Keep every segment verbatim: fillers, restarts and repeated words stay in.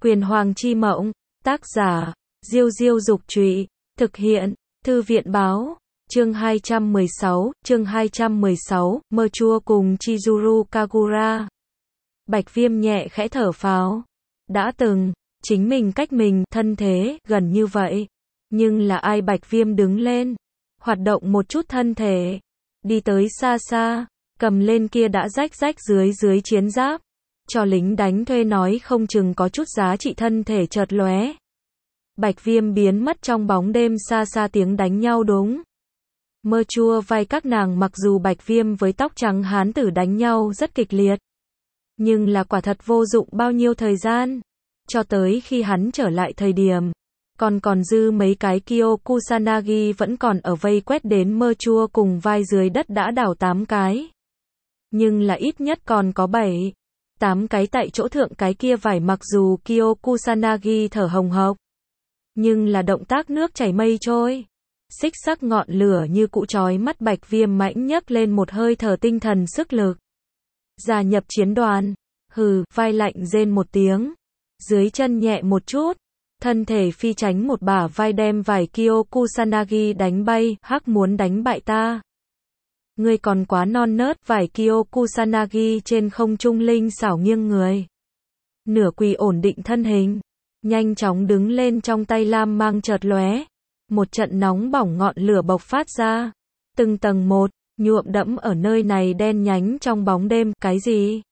Quyền Hoàng Chi Mộng, tác giả, Diêu Diêu Dục Trụy, thực hiện, Thư viện Báo, chương hai trăm mười sáu, chương hai trăm mười sáu, Mơ Chua cùng Chizuru Kagura. Bạch Viêm nhẹ khẽ thở phào. Đã từng, chính mình cách mình, thân thế, gần như vậy. Nhưng là ai? Bạch Viêm đứng lên, hoạt động một chút thân thể, đi tới xa xa, cầm lên kia đã rách rách dưới dưới chiến giáp. Cho lính đánh thuê nói không chừng có chút giá trị, thân thể chợt lóe. Bạch Viêm biến mất trong bóng đêm, xa xa tiếng đánh nhau đúng. Mơ Chua vai các nàng. Mặc dù Bạch Viêm với tóc trắng hán tử đánh nhau rất kịch liệt, nhưng là quả thật vô dụng bao nhiêu thời gian. Cho tới khi hắn trở lại thời điểm, còn còn dư mấy cái Kyo Kusanagi vẫn còn ở vây quét, đến Mơ Chua cùng vai dưới đất đã đảo tám cái. Nhưng là ít nhất còn có bảy, tám cái tại chỗ thượng cái kia vải. Mặc dù Kyo Kusanagi thở hồng hộc, nhưng là động tác nước chảy mây trôi, xích sắc ngọn lửa như cụ chói mắt. Bạch Viêm mãnh nhấc lên một hơi thở, tinh thần sức lực. Gia nhập chiến đoàn. Hừ, vai lạnh rên một tiếng, dưới chân nhẹ một chút, thân thể phi tránh một bả vai đem vài Kyo Kusanagi đánh bay. Hắc, muốn đánh bại ta? Ngươi còn quá non nớt. Vài Kyo Kusanagi trên không trung linh xảo nghiêng người, nửa quỳ ổn định thân hình, nhanh chóng đứng lên, trong tay lam mang chợt lóe, một trận nóng bỏng ngọn lửa bộc phát ra, từng tầng một, nhuộm đẫm ở nơi này đen nhánh trong bóng đêm. Cái gì?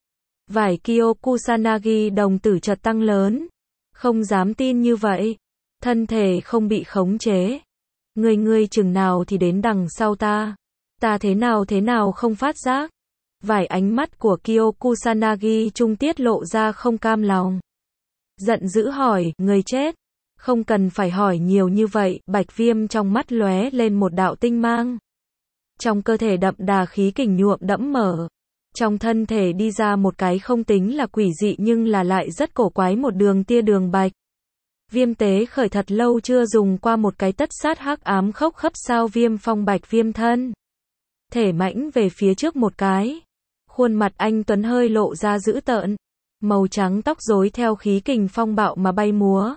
Vài Kyo Kusanagi đồng tử chợt tăng lớn, không dám tin như vậy, thân thể không bị khống chế. Ngươi ngươi chừng nào thì đến đằng sau ta? Ta thế nào thế nào không phát giác? Vài ánh mắt của Kyo Kusanagi trung tiết lộ ra không cam lòng. Giận dữ hỏi, người chết? Không cần phải hỏi nhiều như vậy. Bạch Viêm trong mắt lóe lên một đạo tinh mang. Trong cơ thể đậm đà khí kình nhuộm đẫm mở. Trong thân thể đi ra một cái không tính là quỷ dị nhưng là lại rất cổ quái một đường tia đường bạch. Viêm tế khởi thật lâu chưa dùng qua một cái tất sát hắc ám khốc khấp sao viêm phong. Bạch Viêm thân thể mãnh về phía trước một cái, khuôn mặt anh tuấn hơi lộ ra dữ tợn, màu trắng tóc rối theo khí kình phong bạo mà bay múa.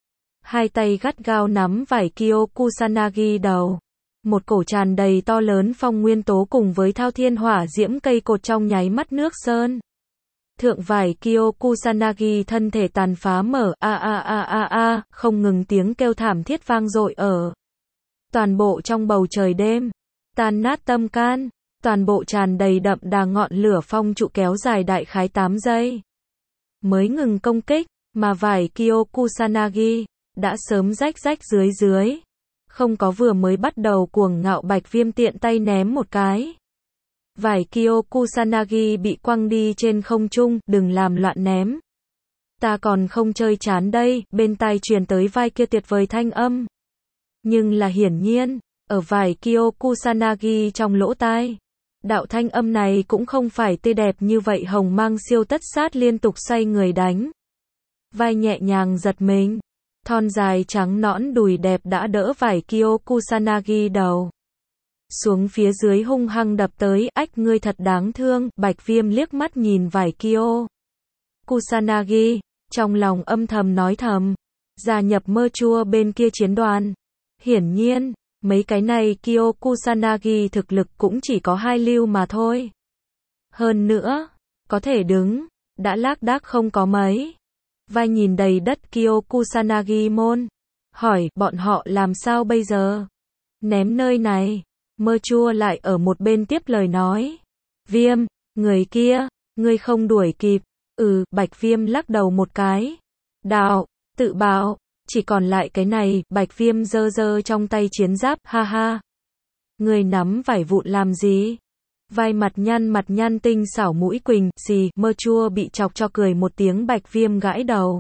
Hai tay gắt gao nắm vải Kyo Kusanagi đầu, một cổ tràn đầy to lớn phong nguyên tố cùng với thao thiên hỏa diễm cây cột trong nháy mắt nước sơn. Thượng vải Kyo Kusanagi thân thể tàn phá mở, a a a a a, không ngừng tiếng kêu thảm thiết vang dội ở toàn bộ trong bầu trời đêm, tan nát tâm can. Toàn bộ tràn đầy đậm đà ngọn lửa phong trụ kéo dài đại khái tám giây mới ngừng công kích, mà vải Kyo Kusanagi đã sớm rách rách dưới dưới. Không có vừa mới bắt đầu cuồng ngạo. Bạch Viêm tiện tay ném một cái, vải Kyo Kusanagi bị quăng đi trên không trung. Đừng làm loạn ném, ta còn không chơi chán đây. Bên tai truyền tới vai kia tuyệt vời thanh âm, nhưng là hiển nhiên ở vải Kyo Kusanagi trong lỗ tai, đạo thanh âm này cũng không phải tươi đẹp như vậy. Hồng mang siêu tất sát liên tục xoay người đánh, vai nhẹ nhàng giật mình, thon dài trắng nõn đùi đẹp đã đỡ vải Kyo Kusanagi đầu xuống phía dưới hung hăng đập tới. Ách, ngươi thật đáng thương. Bạch Viêm liếc mắt nhìn vải Kyo Kusanagi, trong lòng âm thầm nói thầm, gia nhập Mơ Chua bên kia chiến đoàn. Hiển nhiên mấy cái này Kyo Kusanagi thực lực cũng chỉ có hai lưu mà thôi. Hơn nữa, có thể đứng, đã lác đác không có mấy. Vai nhìn đầy đất Kyo Kusanagi môn, hỏi, bọn họ làm sao bây giờ? Ném nơi này. Mơ Chua lại ở một bên tiếp lời nói, Viêm, người kia, ngươi không đuổi kịp. Ừ, Bạch Viêm lắc đầu một cái, đạo, tự bảo, chỉ còn lại cái này. Bạch Viêm giơ giơ trong tay chiến giáp, ha ha. Người nắm vải vụn làm gì? Vai mặt nhăn mặt nhăn tinh xảo mũi quỳnh, xì. Mơ Chua bị chọc cho cười một tiếng. Bạch Viêm gãi đầu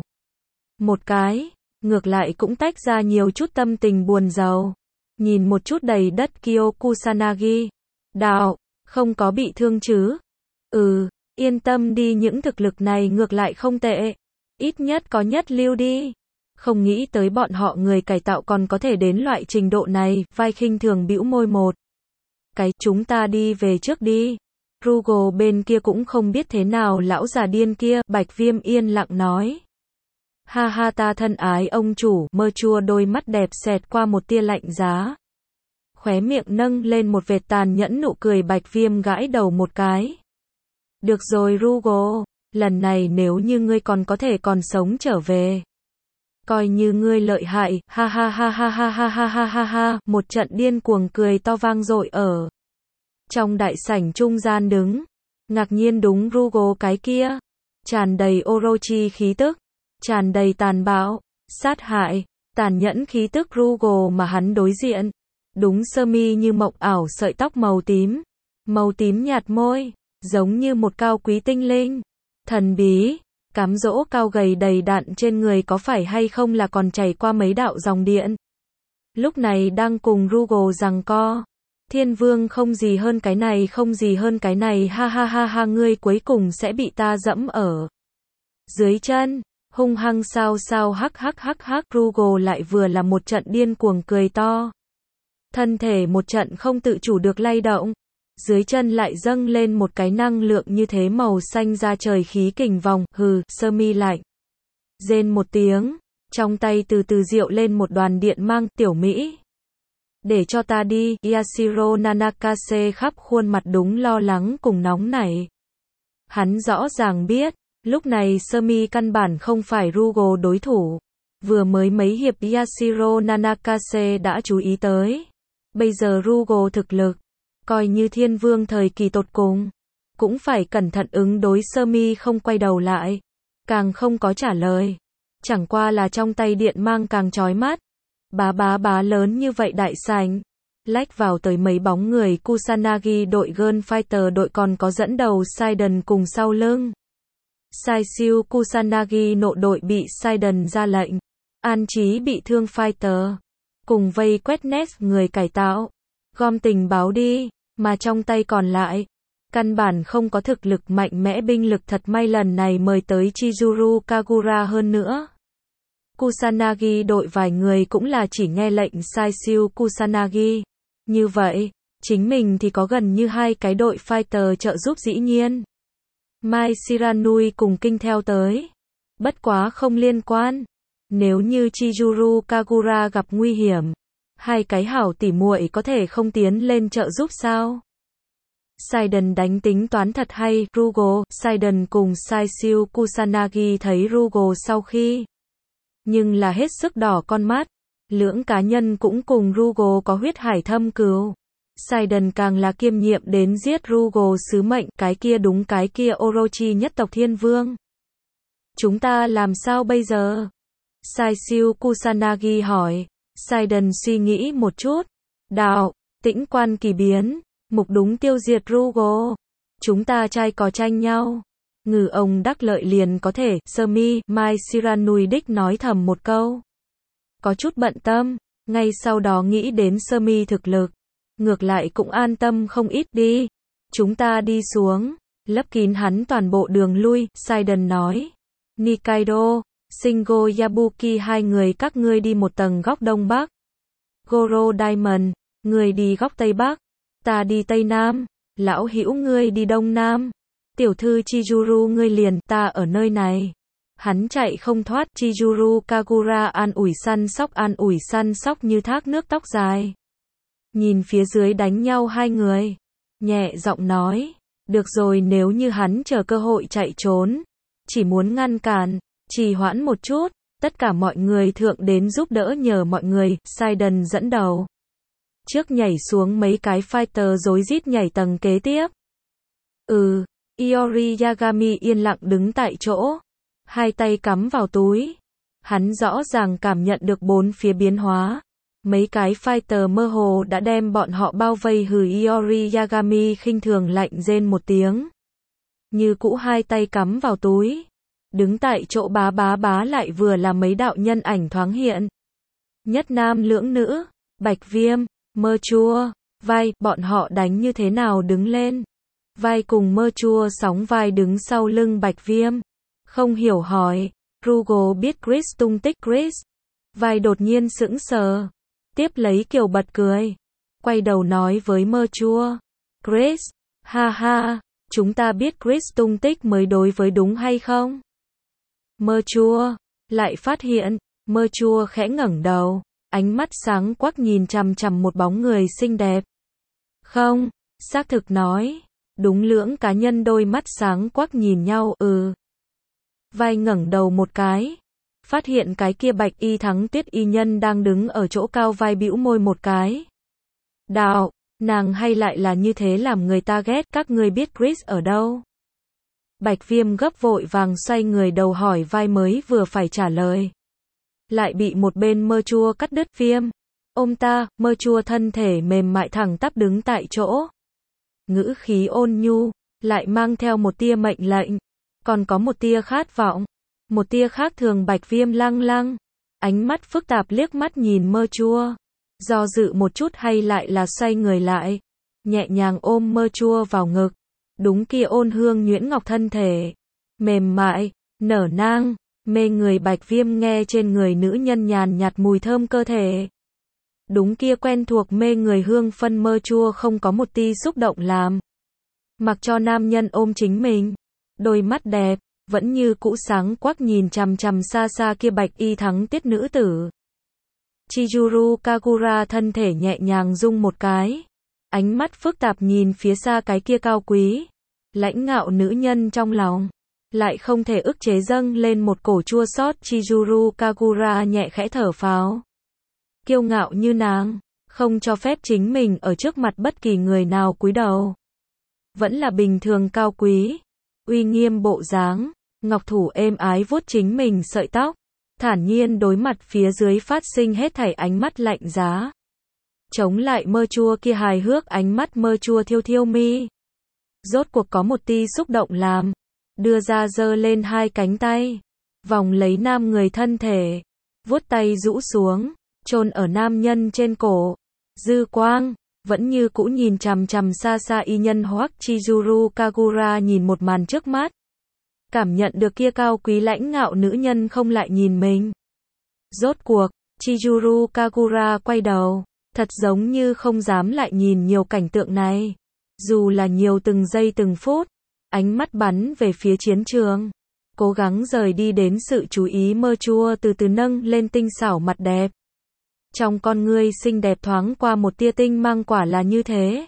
một cái, ngược lại cũng tách ra nhiều chút tâm tình buồn rầu. Nhìn một chút đầy đất Kyo Kusanagi, đạo, không có bị thương chứ? Ừ, yên tâm đi, những thực lực này ngược lại không tệ, ít nhất có nhất lưu đi. Không nghĩ tới bọn họ người cải tạo còn có thể đến loại trình độ này. Vai khinh thường bĩu môi một cái, chúng ta đi về trước đi. Rugo bên kia cũng không biết thế nào lão già điên kia. Bạch Viêm yên lặng nói. Ha ha ta thân ái ông chủ, mơ chua đôi mắt đẹp xẹt qua một tia lạnh giá. Khóe miệng nâng lên một vệt tàn nhẫn nụ cười Bạch Viêm gãi đầu một cái. Được rồi Rugo, lần này nếu như ngươi còn có thể còn sống trở về. Coi như ngươi lợi hại, ha ha ha ha ha ha ha ha ha ha, một trận điên cuồng cười to vang dội ở. Trong đại sảnh trung gian đứng, ngạc nhiên đúng Rugo cái kia, tràn đầy Orochi khí tức, tràn đầy tàn bạo, sát hại, tàn nhẫn khí tức Rugo mà hắn đối diện. Đúng sơ mi như mộng ảo sợi tóc màu tím, màu tím nhạt môi, giống như một cao quý tinh linh, thần bí, cám dỗ cao gầy đầy đặn trên người có phải hay không là còn chảy qua mấy đạo dòng điện. Lúc này đang cùng Rugo giằng co. Thiên vương không gì hơn cái này, không gì hơn cái này, ha ha ha ha, ngươi cuối cùng sẽ bị ta dẫm ở dưới chân, hung hăng sao sao hắc hắc hắc hắc. Rugo lại vừa là một trận điên cuồng cười to. Thân thể một trận không tự chủ được lay động, dưới chân lại dâng lên một cái năng lượng như thế màu xanh ra trời khí kình vòng, hừ, sơ mi lạnh. Rên một tiếng, trong tay từ từ diệu lên một đoàn điện mang, tiểu Mỹ. Để cho ta đi, Yashiro Nanakase khắp khuôn mặt đúng lo lắng cùng nóng nảy. Hắn rõ ràng biết, lúc này sơ mi căn bản không phải Rugo đối thủ. Vừa mới mấy hiệp Yashiro Nanakase đã chú ý tới. Bây giờ Rugo thực lực, coi như thiên vương thời kỳ tột cùng, cũng phải cẩn thận ứng đối. Sơ mi không quay đầu lại, càng không có trả lời. Chẳng qua là trong tay điện mang càng chói mắt. Bá bá bá lớn như vậy đại sảnh, lách vào tới mấy bóng người Kusanagi đội Girl Fighter đội còn có dẫn đầu Saiden cùng sau lưng. Sai siêu Kusanagi nộ đội bị Saiden ra lệnh, an trí bị thương Fighter, cùng vây quét nét người cải tạo, gom tình báo đi, mà trong tay còn lại, căn bản không có thực lực mạnh mẽ binh lực. Thật may lần này mời tới Chizuru Kagura hơn nữa. Kusanagi đội vài người cũng là chỉ nghe lệnh sai siêu Kusanagi. Như vậy, chính mình thì có gần như hai cái đội fighter trợ giúp dĩ nhiên. Mai Shiranui cùng kinh theo tới. Bất quá không liên quan. Nếu như Chizuru Kagura gặp nguy hiểm, hai cái hảo tỉ muội có thể không tiến lên trợ giúp sao? Saiden đánh tính toán thật hay, Rugo. Saiden cùng sai siêu Kusanagi thấy Rugo sau khi nhưng là hết sức đỏ con mắt. Lưỡng cá nhân cũng cùng Rugo có huyết hải thâm cừu. Saiden càng là kiêm nhiệm đến giết Rugo sứ mệnh, cái kia đúng cái kia Orochi nhất tộc thiên vương. Chúng ta làm sao bây giờ? Sai siêu Kusanagi hỏi. Saiden suy nghĩ một chút. Đạo, tĩnh quan kỳ biến, mục đúng tiêu diệt Rugo. Chúng ta trai có tranh nhau. Ngừ ông đắc lợi liền có thể, sơ mi, Mai Shiranui đích nói thầm một câu. Có chút bận tâm, ngay sau đó nghĩ đến sơ mi thực lực. Ngược lại cũng an tâm không ít đi. Chúng ta đi xuống, lấp kín hắn toàn bộ đường lui, Saiden nói. Nikaido, Shingo Yabuki hai người các ngươi đi một tầng góc đông bắc. Goro Diamond, người đi góc tây bắc. Ta đi tây nam. Lão hữu ngươi đi đông nam. Tiểu thư Chizuru ngươi liền, ta ở nơi này. Hắn chạy không thoát. Chizuru Kagura an ủi săn sóc an ủi săn sóc như thác nước tóc dài. Nhìn phía dưới đánh nhau hai người, nhẹ giọng nói, được rồi, nếu như hắn chờ cơ hội chạy trốn, chỉ muốn ngăn cản, trì hoãn một chút, tất cả mọi người thượng đến giúp đỡ nhờ mọi người. Saiden dẫn đầu. Trước nhảy xuống mấy cái fighter rối rít nhảy tầng kế tiếp. Ừ. Iori Yagami yên lặng đứng tại chỗ, hai tay cắm vào túi. Hắn rõ ràng cảm nhận được bốn phía biến hóa. Mấy cái fighter mơ hồ đã đem bọn họ bao vây. Hừ, Iori Yagami khinh thường lạnh rên một tiếng. Như cũ hai tay cắm vào túi. Đứng tại chỗ bá bá bá lại vừa là mấy đạo nhân ảnh thoáng hiện. Nhất nam lưỡng nữ, Bạch Viêm, Mơ Chua, Vai, bọn họ đánh như thế nào đứng lên. Vai cùng Mơ Chua sóng vai đứng sau lưng Bạch Viêm. Không hiểu hỏi, Rugo biết Chris tung tích Chris. Vai đột nhiên sững sờ. Tiếp lấy kiểu bật cười. Quay đầu nói với Mơ Chua. Chris, ha ha, chúng ta biết Chris tung tích mới đối với đúng hay không? Mơ Chua, lại phát hiện, mơ chua khẽ ngẩng đầu, ánh mắt sáng quắc nhìn chằm chằm một bóng người xinh đẹp. Không, xác thực nói, đúng lưỡng cá nhân đôi mắt sáng quắc nhìn nhau, ừ. Vai ngẩng đầu một cái, phát hiện cái kia bạch y thắng tuyết y nhân đang đứng ở chỗ cao, vai bĩu môi một cái. Đạo, nàng hay lại là như thế làm người ta ghét, các ngươi biết Chris ở đâu? Bạch Viêm gấp vội vàng xoay người đầu hỏi vai mới vừa phải trả lời. Lại bị một bên mơ chua cắt đứt. Viêm, ôm ta, mơ chua thân thể mềm mại thẳng tắp đứng tại chỗ. Ngữ khí ôn nhu, lại mang theo một tia mệnh lệnh, còn có một tia khát vọng, một tia khác thường. Bạch Viêm lăng lăng, ánh mắt phức tạp liếc mắt nhìn mơ chua, do dự một chút hay lại là xoay người lại, nhẹ nhàng ôm mơ chua vào ngực. Đúng kia ôn hương nhuyễn ngọc thân thể, mềm mại, nở nang, mê người. Bạch Viêm nghe trên người nữ nhân nhàn nhạt mùi thơm cơ thể. Đúng kia quen thuộc mê người hương phân. Mơ chua không có một ti xúc động làm. Mặc cho nam nhân ôm chính mình. Đôi mắt đẹp, vẫn như cũ sáng quắc nhìn chằm chằm xa xa kia bạch y thắng tiết nữ tử. Chizuru Kagura thân thể nhẹ nhàng rung một cái. Ánh mắt phức tạp nhìn phía xa cái kia cao quý, lãnh ngạo nữ nhân, trong lòng lại không thể ức chế dâng lên một cổ chua xót. Chizuru Kagura nhẹ khẽ thở phào. Kiêu ngạo như nàng, không cho phép chính mình ở trước mặt bất kỳ người nào cúi đầu. Vẫn là bình thường cao quý, uy nghiêm bộ dáng, ngọc thủ êm ái vuốt chính mình sợi tóc, thản nhiên đối mặt phía dưới phát sinh hết thảy ánh mắt lạnh giá. Chống lại mơ chua kia hài hước ánh mắt. Mơ chua thiêu thiêu mi, rốt cuộc có một ti xúc động làm, đưa ra giơ lên hai cánh tay, vòng lấy nam người thân thể, vuốt tay rũ xuống, chôn ở nam nhân trên cổ. Dư quang vẫn như cũ nhìn chằm chằm xa xa y nhân hoắc. Chizuru Kagura nhìn một màn trước mắt, cảm nhận được kia cao quý lãnh ngạo nữ nhân không lại nhìn mình. Rốt cuộc, Chizuru Kagura quay đầu, thật giống như không dám lại nhìn nhiều cảnh tượng này. Dù là nhiều từng giây từng phút, ánh mắt bắn về phía chiến trường, cố gắng rời đi đến sự chú ý. Mơ chua từ từ nâng lên tinh xảo mặt đẹp. Trong con ngươi xinh đẹp thoáng qua một tia tinh mang, quả là như thế.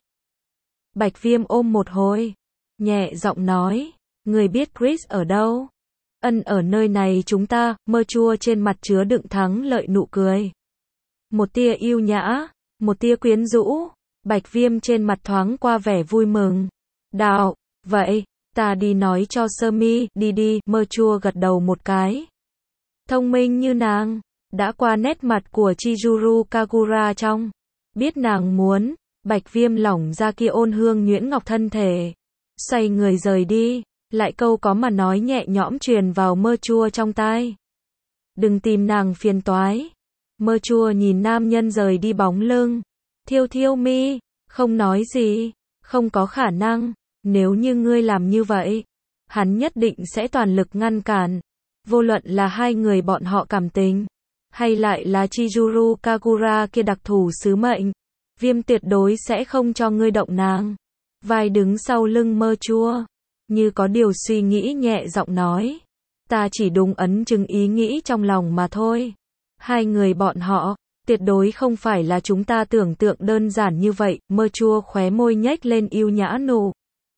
Bạch Viêm ôm một hồi, nhẹ giọng nói, người biết Chris ở đâu? Ân, ở nơi này chúng ta. Mơ chua trên mặt chứa đựng thắng lợi nụ cười. Một tia yêu nhã, một tia quyến rũ. Bạch Viêm trên mặt thoáng qua vẻ vui mừng. Đạo, vậy, ta đi nói cho Sơ Mi, đi đi. Mơ chua gật đầu một cái. Thông minh như nàng, đã qua nét mặt của Chizuru Kagura trong. Biết nàng muốn, Bạch Viêm lỏng ra kia ôn hương nhuyễn ngọc thân thể, xoay người rời đi, lại câu có mà nói nhẹ nhõm truyền vào mơ chua trong tai. Đừng tìm nàng phiền toái. Mơ chua nhìn nam nhân rời đi bóng lưng, thiêu thiêu mi, không nói gì. Không có khả năng, nếu như ngươi làm như vậy, hắn nhất định sẽ toàn lực ngăn cản. Vô luận là hai người bọn họ cảm tình, hay lại là Chizuru Kagura kia đặc thù sứ mệnh, Viêm tuyệt đối sẽ không cho ngươi động nàng. Vai đứng sau lưng mơ chua, như có điều suy nghĩ nhẹ giọng nói, ta chỉ đúng ấn chứng ý nghĩ trong lòng mà thôi. Hai người bọn họ, tuyệt đối không phải là chúng ta tưởng tượng đơn giản như vậy. Mơ chua khóe môi nhếch lên yêu nhã nụ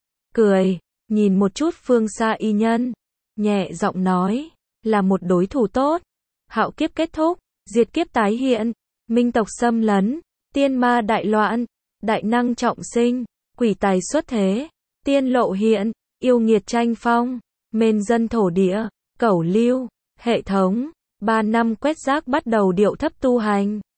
cười, nhìn một chút phương xa y nhân, nhẹ giọng nói, là một đối thủ tốt. Hạo kiếp kết thúc, diệt kiếp tái hiện, minh tộc xâm lấn, tiên ma đại loạn, đại năng trọng sinh, quỷ tài xuất thế, tiên lộ hiện, yêu nghiệt tranh phong, mên dân thổ địa, cẩu lưu, hệ thống. Ba năm quét rác bắt đầu điệu thấp tu hành.